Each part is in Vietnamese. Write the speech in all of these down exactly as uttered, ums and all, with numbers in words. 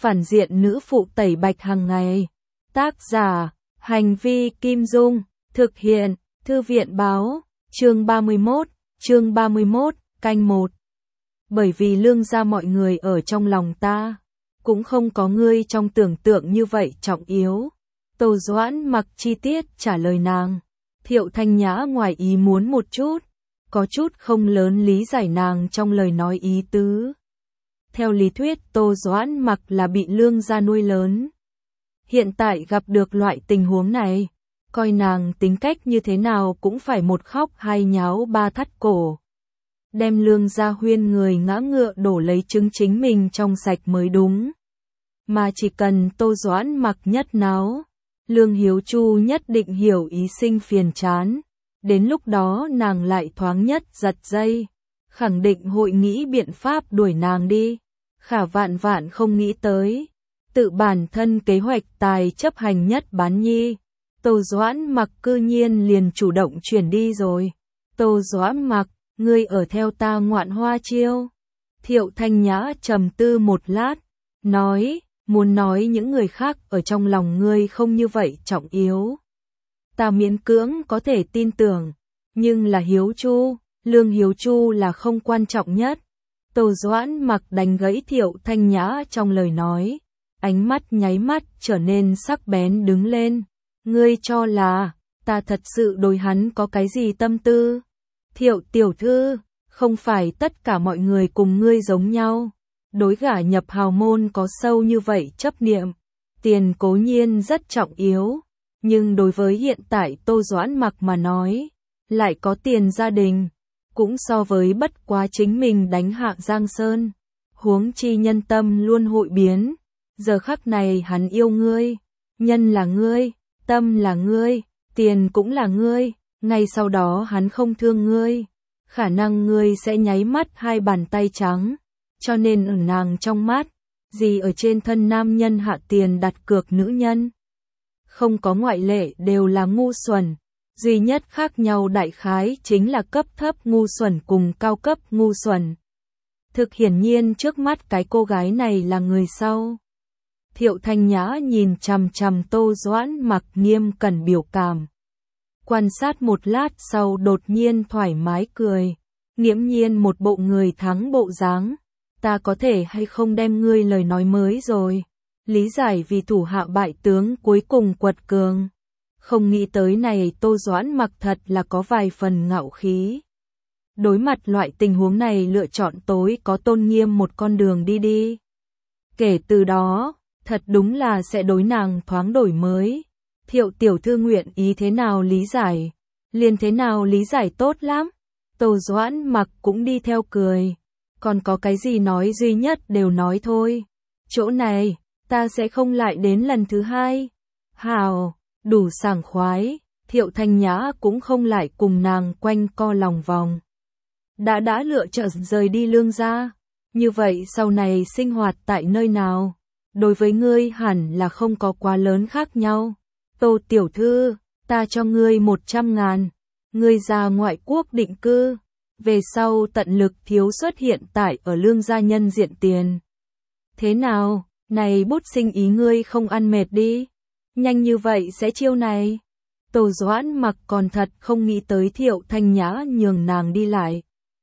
phản diện nữ phụ tẩy bạch hàng ngày. Tác giả, Hành vi Kim Dung, thực hiện, Thư viện Báo, chương ba mươi mốt, chương ba mươi mốt, canh một. Bởi vì Lương gia mọi người ở trong lòng ta, cũng không có ngươi trong tưởng tượng như vậy trọng yếu. Tô Doãn Mặc chi tiết trả lời nàng. Thiệu Thanh Nhã ngoài ý muốn một chút, có chút không lớn lý giải nàng trong lời nói ý tứ. Theo lý thuyết Tô Doãn Mặc là bị Lương gia nuôi lớn. Hiện tại gặp được loại tình huống này, coi nàng tính cách như thế nào cũng phải một khóc hai nháo ba thắt cổ. Đem Lương gia huyên người ngã ngựa đổ lấy trứng chính mình trong sạch mới đúng. Mà chỉ cần Tô Doãn Mặc nhất náo, Lương Hiếu Chu nhất định hiểu ý sinh phiền chán. Đến lúc đó nàng lại thoáng nhất giật dây, khẳng định hội nghĩ biện pháp đuổi nàng đi. Khả vạn vạn không nghĩ tới, tự bản thân kế hoạch tài chấp hành nhất bán nhi, Tô Doãn Mặc cư nhiên liền chủ động chuyển đi rồi. Tô Doãn Mặc, ngươi ở theo ta ngoạn hoa chiêu. Thiệu Thanh Nhã trầm tư một lát, nói, muốn nói những người khác ở trong lòng ngươi không như vậy trọng yếu. Ta miễn cưỡng có thể tin tưởng, nhưng là Hiếu Chu, Lương Hiếu Chu là không quan trọng nhất. Tô Doãn Mặc đánh gãy Thiệu Thanh Nhã trong lời nói, ánh mắt nháy mắt trở nên sắc bén đứng lên. Ngươi cho là, ta thật sự đối hắn có cái gì tâm tư? Thiệu tiểu thư, không phải tất cả mọi người cùng ngươi giống nhau. Đối gả nhập hào môn có sâu như vậy chấp niệm. Tiền cố nhiên rất trọng yếu, nhưng đối với hiện tại Tô Doãn Mặc mà nói, lại có tiền gia đình, cũng so với bất quá chính mình đánh hạ Giang Sơn. Huống chi nhân tâm luôn hội biến, giờ khắc này hắn yêu ngươi, nhân là ngươi, tâm là ngươi, tiền cũng là ngươi, ngay sau đó hắn không thương ngươi, khả năng ngươi sẽ nháy mắt hai bàn tay trắng. Cho nên ở nàng trong mắt, gì ở trên thân nam nhân hạ tiền đặt cược nữ nhân, không có ngoại lệ đều là ngu xuẩn. Duy nhất khác nhau đại khái chính là cấp thấp ngu xuẩn cùng cao cấp ngu xuẩn. Thực hiển nhiên trước mắt cái cô gái này là người sau. Thiệu Thanh Nhã nhìn chằm chằm Tô Doãn Mặc nghiêm cẩn biểu cảm. Quan sát một lát sau đột nhiên thoải mái cười, nghiễm nhiên một bộ người thắng bộ dáng. Ta có thể hay không đem ngươi lời nói mới rồi, lý giải vì thủ hạ bại tướng cuối cùng quật cường. Không nghĩ tới này Tô Doãn Mặc thật là có vài phần ngạo khí. Đối mặt loại tình huống này lựa chọn tối có tôn nghiêm một con đường đi đi. Kể từ đó, thật đúng là sẽ đối nàng thoáng đổi mới. Thiệu tiểu thư nguyện ý thế nào lý giải, liền thế nào lý giải tốt lắm. Tô Doãn Mặc cũng đi theo cười. Còn có cái gì nói duy nhất đều nói thôi. Chỗ này, ta sẽ không lại đến lần thứ hai. Hào, đủ sảng khoái, Thiệu Thanh Nhã cũng không lại cùng nàng quanh co lòng vòng. Đã đã lựa chọn rời đi Lương gia, như vậy sau này sinh hoạt tại nơi nào? Đối với ngươi hẳn là không có quá lớn khác nhau. Tô tiểu thư, ta cho ngươi một trăm ngàn, ngươi ra ngoại quốc định cư. Về sau tận lực thiếu xuất hiện tại ở Lương gia nhân diện tiền. Thế nào, này bút sinh ý ngươi không ăn mệt đi, nhanh như vậy sẽ chiêu này. Tô Doãn Mặc còn thật không nghĩ tới Thiệu Thanh Nhã nhường nàng đi lại.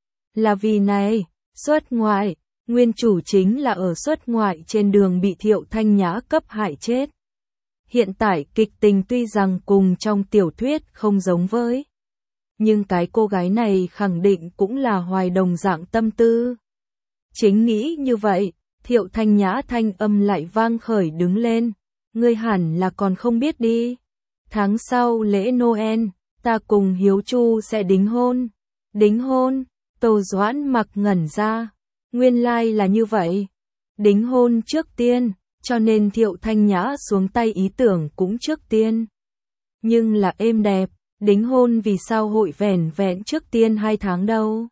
Là vì này, xuất ngoại, nguyên chủ chính là ở xuất ngoại trên đường bị Thiệu Thanh Nhã cấp hại chết. Hiện tại kịch tình tuy rằng cùng trong tiểu thuyết không giống với, nhưng cái cô gái này khẳng định cũng là hoài đồng dạng tâm tư. Chính nghĩ như vậy, Thiệu Thanh Nhã thanh âm lại vang khởi đứng lên. Ngươi hẳn là còn không biết đi. Tháng sau lễ Noel, ta cùng Hiếu Chu sẽ đính hôn. Đính hôn, Tô Doãn Mặc ngẩn ra. Nguyên lai là như vậy. Đính hôn trước tiên, cho nên Thiệu Thanh Nhã xuống tay ý tưởng cũng trước tiên. Nhưng là êm đẹp. Đính hôn vì sao hội vẻn vẹn trước tiên hai tháng đâu?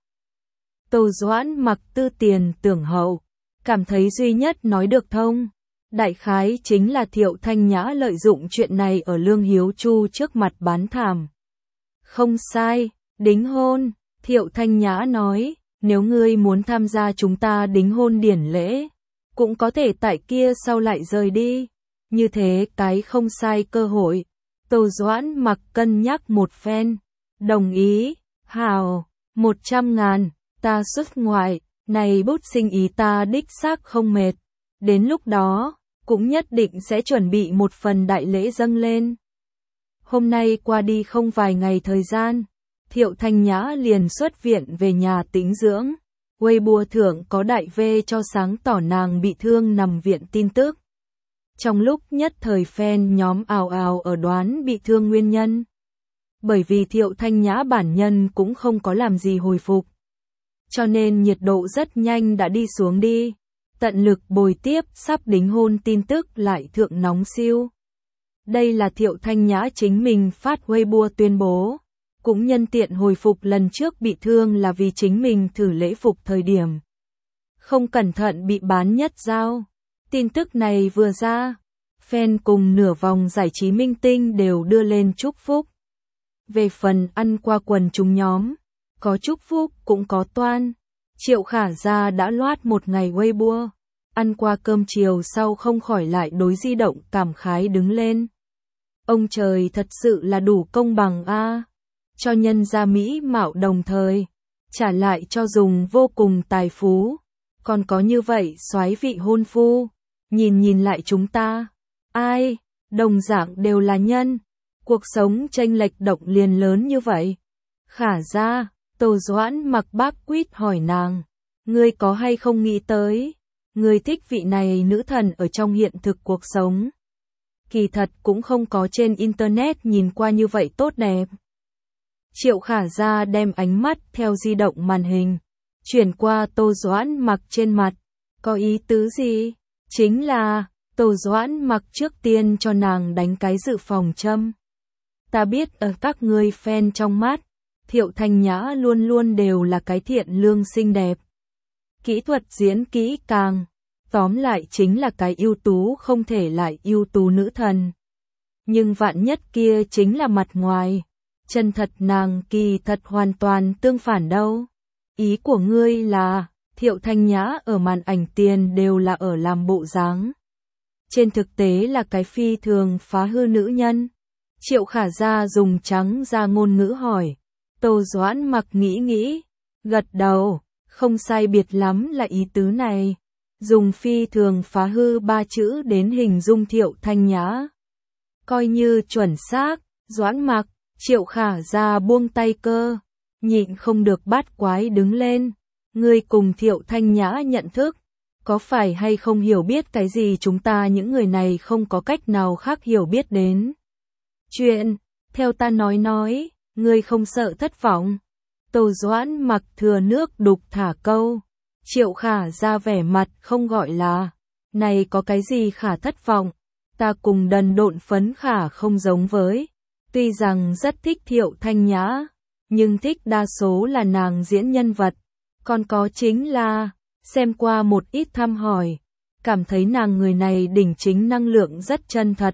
Tô Doãn Mặc tư tiền tưởng hậu, cảm thấy duy nhất nói được thông. Đại khái chính là Thiệu Thanh Nhã lợi dụng chuyện này ở Lương Hiếu Chu trước mặt bán thảm. Không sai, đính hôn, Thiệu Thanh Nhã nói, nếu ngươi muốn tham gia chúng ta đính hôn điển lễ, cũng có thể tại kia sau lại rời đi. Như thế cái không sai cơ hội. Tô Doãn Mặc cân nhắc một phen. Đồng ý, hào, một trăm ngàn, ta xuất ngoại, này bút sinh ý ta đích xác không mệt. Đến lúc đó, cũng nhất định sẽ chuẩn bị một phần đại lễ dâng lên. Hôm nay qua đi không vài ngày thời gian, Thiệu Thanh Nhã liền xuất viện về nhà tĩnh dưỡng. Weibo thượng có đại V cho sáng tỏ nàng bị thương nằm viện tin tức. Trong lúc nhất thời fan nhóm ào ào ở đoán bị thương nguyên nhân. Bởi vì Thiệu Thanh Nhã bản nhân cũng không có làm gì hồi phục. Cho nên nhiệt độ rất nhanh đã đi xuống đi. Tận lực bồi tiếp sắp đính hôn tin tức lại thượng nóng siêu. Đây là Thiệu Thanh Nhã chính mình phát Weibo tuyên bố. Cũng nhân tiện hồi phục lần trước bị thương là vì chính mình thử lễ phục thời điểm. Không cẩn thận bị bán nhất giao. Tin tức này vừa ra, fan cùng nửa vòng giải trí minh tinh đều đưa lên chúc phúc. Về phần ăn qua quần chúng nhóm, có chúc phúc cũng có toan. Triệu Khả Gia đã loát một ngày Weibo, ăn qua cơm chiều sau không khỏi lại đối di động cảm khái đứng lên. Ông trời thật sự là đủ công bằng a, à. Cho nhân gia mỹ mạo đồng thời, trả lại cho dùng vô cùng tài phú, còn có như vậy soái vị hôn phu. Nhìn nhìn lại chúng ta, ai, đồng dạng đều là nhân, cuộc sống chênh lệch động liền lớn như vậy. Khả Gia, Tô Doãn Mặc bác quýt hỏi nàng, ngươi có hay không nghĩ tới, ngươi thích vị này nữ thần ở trong hiện thực cuộc sống. Kỳ thật cũng không có trên internet nhìn qua như vậy tốt đẹp. Triệu Khả Gia đem ánh mắt theo di động màn hình, chuyển qua Tô Doãn Mặc trên mặt, có ý tứ gì? Chính là, Tô Doãn Mặc trước tiên cho nàng đánh cái dự phòng châm. Ta biết ở các ngươi fan trong mắt, Thiệu Thanh Nhã luôn luôn đều là cái thiện lương xinh đẹp. Kỹ thuật diễn kỹ càng, tóm lại chính là cái ưu tú không thể lại ưu tú nữ thần. Nhưng vạn nhất kia chính là mặt ngoài, chân thật nàng kỳ thật hoàn toàn tương phản đâu. Ý của ngươi là, Thiệu Thanh Nhã ở màn ảnh tiền đều là ở làm bộ dáng. Trên thực tế là cái phi thường phá hư nữ nhân. Triệu Khả Gia dùng trắng ra ngôn ngữ hỏi. Tô Doãn Mặc nghĩ nghĩ, gật đầu, không sai biệt lắm là ý tứ này. Dùng phi thường phá hư ba chữ đến hình dung Thiệu Thanh Nhã. Coi như chuẩn xác, Doãn Mặc, Triệu Khả Gia buông tay cơ, nhịn không được bát quái đứng lên. Ngươi cùng Thiệu Thanh Nhã nhận thức, có phải hay không hiểu biết cái gì chúng ta những người này không có cách nào khác hiểu biết đến. Chuyện, theo ta nói nói, ngươi không sợ thất vọng. Tô Doãn Mặc thừa nước đục thả câu. Triệu Khả ra vẻ mặt không gọi là, này có cái gì khả thất vọng, ta cùng đần độn phấn khả không giống với. Tuy rằng rất thích Thiệu Thanh Nhã, nhưng thích đa số là nàng diễn nhân vật. Còn có chính là, xem qua một ít thăm hỏi, cảm thấy nàng người này đỉnh chính năng lượng rất chân thật.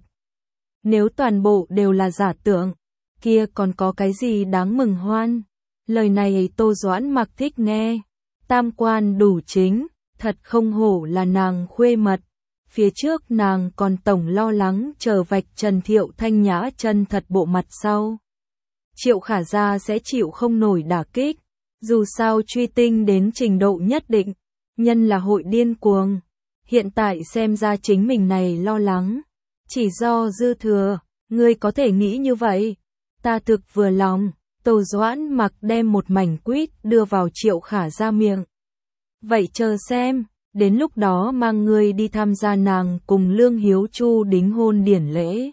Nếu toàn bộ đều là giả tưởng, kia còn có cái gì đáng mừng hoan. Lời này Tô Doãn Mặc thích nghe. Tam quan đủ chính, thật không hổ là nàng khuê mật. Phía trước nàng còn tổng lo lắng chờ vạch trần Thiệu Thanh Nhã chân thật bộ mặt sau. Triệu Khả Gia sẽ chịu không nổi đả kích. Dù sao truy tinh đến trình độ nhất định, nhân là hội điên cuồng. Hiện tại xem ra chính mình này lo lắng, chỉ do dư thừa, ngươi có thể nghĩ như vậy. Ta thực vừa lòng. Tô Doãn Mặc đem một mảnh quýt đưa vào Triệu Khả Gia miệng. Vậy chờ xem, đến lúc đó mang ngươi đi tham gia nàng cùng Lương Hiếu Chu đính hôn điển lễ.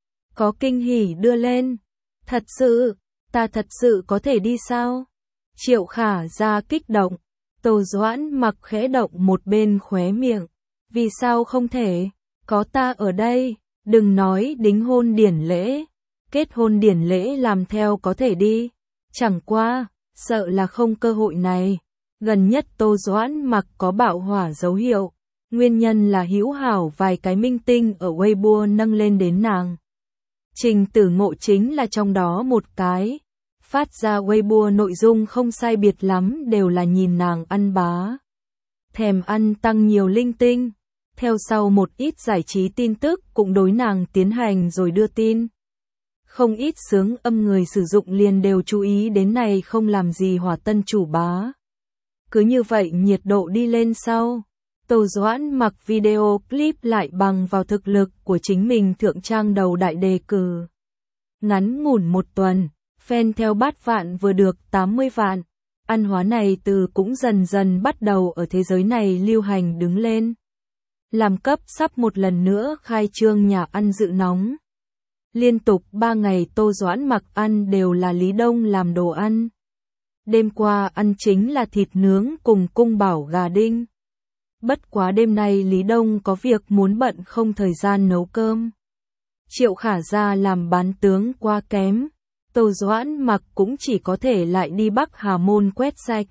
Có kinh hỉ đưa lên. Thật sự, ta thật sự có thể đi sao? Triệu Khả Gia kích động. Tô Doãn Mặc khẽ động một bên khóe miệng. Vì sao không thể? Có ta ở đây, đừng nói đính hôn điển lễ. Kết hôn điển lễ làm theo có thể đi. Chẳng qua, sợ là không cơ hội này. Gần nhất Tô Doãn Mặc có bạo hỏa dấu hiệu. Nguyên nhân là hữu hảo vài cái minh tinh ở Weibo nâng lên đến nàng. Trình Tử Ngộ chính là trong đó một cái. Phát ra Weibo nội dung không sai biệt lắm đều là nhìn nàng ăn bá. Thèm ăn tăng nhiều linh tinh, theo sau một ít giải trí tin tức cũng đối nàng tiến hành rồi đưa tin. Không ít sướng âm người sử dụng liền đều chú ý đến này không làm gì hỏa tân chủ bá. Cứ như vậy nhiệt độ đi lên sau. Tô Doãn Mặc video clip lại bằng vào thực lực của chính mình thượng trang đầu đại đề cử. Ngắn ngủn một tuần, fan theo bát vạn vừa được tám mươi vạn. Ăn hóa này từ cũng dần dần bắt đầu ở thế giới này lưu hành đứng lên. Làm cấp sắp một lần nữa khai trương nhà ăn dự nóng. Liên tục ba ngày Tô Doãn Mặc ăn đều là Lý Đông làm đồ ăn. Đêm qua ăn chính là thịt nướng cùng cung bảo gà đinh. Bất quá đêm nay Lý Đông có việc muốn bận không thời gian nấu cơm. Triệu Khả Gia làm bán tướng quá kém. Tô Doãn Mặc cũng chỉ có thể lại đi Bắc Hà Môn quét sạch.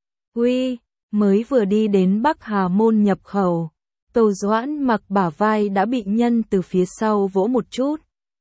Uy, mới vừa đi đến Bắc Hà Môn nhập khẩu. Tô Doãn Mặc bả vai đã bị nhân từ phía sau vỗ một chút.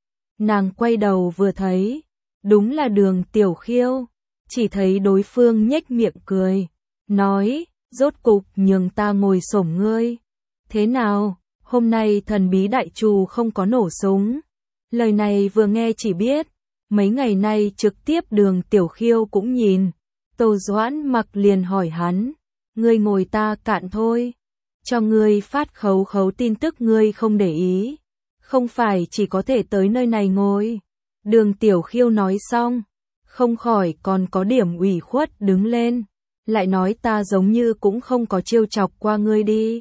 Nàng quay đầu vừa thấy, đúng là Đường Tiểu Khiêu, chỉ thấy đối phương nhếch miệng cười, nói, rốt cục nhường ta ngồi xổm ngươi. Thế nào, hôm nay thần bí đại trù không có nổ súng. Lời này vừa nghe chỉ biết, mấy ngày nay trực tiếp Đường Tiểu Khiêu cũng nhìn. Tô Doãn Mặc liền hỏi hắn, ngươi ngồi ta cạn thôi, cho ngươi phát khấu khấu tin tức ngươi không để ý. Không phải chỉ có thể tới nơi này ngồi. Đường Tiểu Khiêu nói xong, không khỏi còn có điểm ủy khuất đứng lên, lại nói ta giống như cũng không có trêu chọc qua ngươi đi.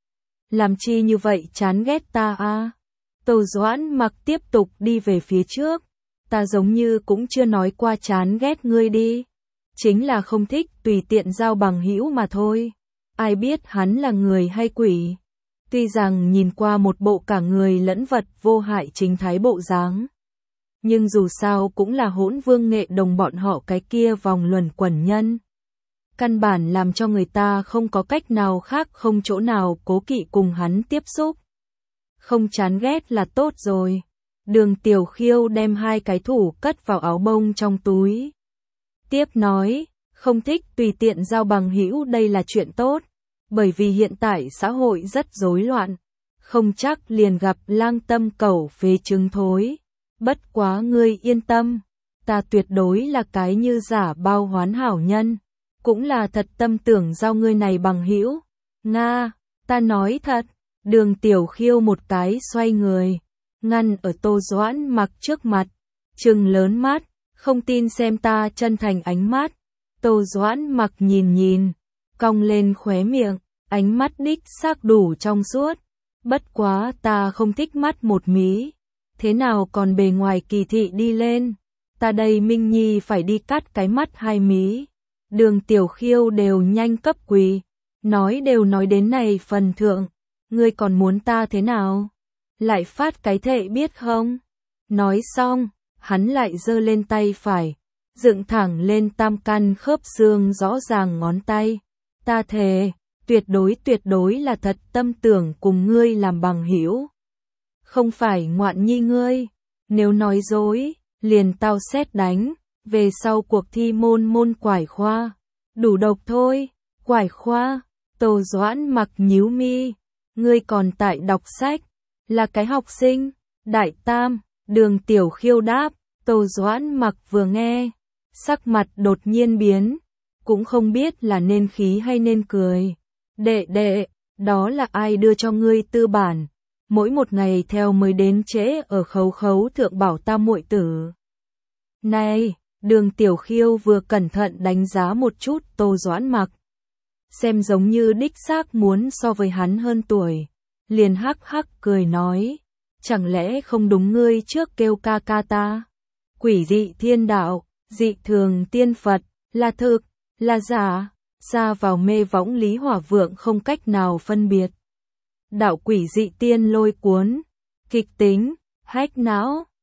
Làm chi như vậy chán ghét ta à? Tô Doãn Mặc tiếp tục đi về phía trước, ta giống như cũng chưa nói qua chán ghét ngươi đi, chính là không thích tùy tiện giao bằng hữu mà thôi. Ai biết hắn là người hay quỷ? Tuy rằng nhìn qua một bộ cả người lẫn vật vô hại chính thái bộ dáng, nhưng dù sao cũng là Hỗn Vương Nghệ Đồng bọn họ cái kia vòng luẩn quẩn nhân. Căn bản làm cho người ta không có cách nào khác không chỗ nào cố kỵ cùng hắn tiếp xúc. Không chán ghét là tốt rồi. Đường Tiểu Khiêu đem hai cái thủ cất vào áo bông trong túi. Tiếp nói, không thích tùy tiện giao bằng hữu đây là chuyện tốt. Bởi vì hiện tại xã hội rất rối loạn, không chắc liền gặp lang tâm cẩu phế trứng thối. Bất quá ngươi yên tâm, ta tuyệt đối là cái như giả bao hoán hảo nhân, cũng là thật tâm tưởng giao ngươi này bằng hữu. Nga, ta nói thật. Đường Tiểu Khiêu một cái xoay người, ngăn ở Tô Doãn Mặc trước mặt, trừng lớn mắt, không tin xem ta chân thành ánh mắt. Tô Doãn Mặc nhìn nhìn, cong lên khóe miệng, ánh mắt đích xác đủ trong suốt. Bất quá ta không thích mắt một mí. Thế nào còn bề ngoài kỳ thị đi lên. Ta đây Minh Nhi phải đi cắt cái mắt hai mí. Đường Tiểu Khiêu đều nhanh cấp quỳ. Nói đều nói đến này phần thượng. Ngươi còn muốn ta thế nào? Lại phát cái thệ biết không? Nói xong, hắn lại giơ lên tay phải, dựng thẳng lên tam căn khớp xương rõ ràng ngón tay. Ta thề, tuyệt đối tuyệt đối là thật tâm tưởng cùng ngươi làm bằng hữu. Không phải ngoạn nhi ngươi, nếu nói dối, liền tao xét đánh, về sau cuộc thi môn môn quải khoa. Đủ độc thôi, quải khoa. Tô Doãn Mặc nhíu mi, ngươi còn tại đọc sách, là cái học sinh, đại tam. Đường Tiểu Khiêu đáp. Tô Doãn Mặc vừa nghe, sắc mặt đột nhiên biến, cũng không biết là nên khí hay nên cười. Đệ đệ, đó là ai đưa cho ngươi tư bản? Mỗi một ngày theo mới đến trễ ở khấu khấu thượng bảo ta muội tử. Này, Đường Tiểu Khiêu vừa cẩn thận đánh giá một chút Tô Doãn Mặc, xem giống như đích xác muốn so với hắn hơn tuổi, liền hắc hắc cười nói, chẳng lẽ không đúng ngươi trước kêu ca ca ta? Quỷ dị thiên đạo, dị thường tiên Phật, là thực, là giả, xa vào mê võng Lý Hỏa Vượng không cách nào phân biệt. Đạo quỷ dị tiên lôi cuốn, kịch tính, hách não.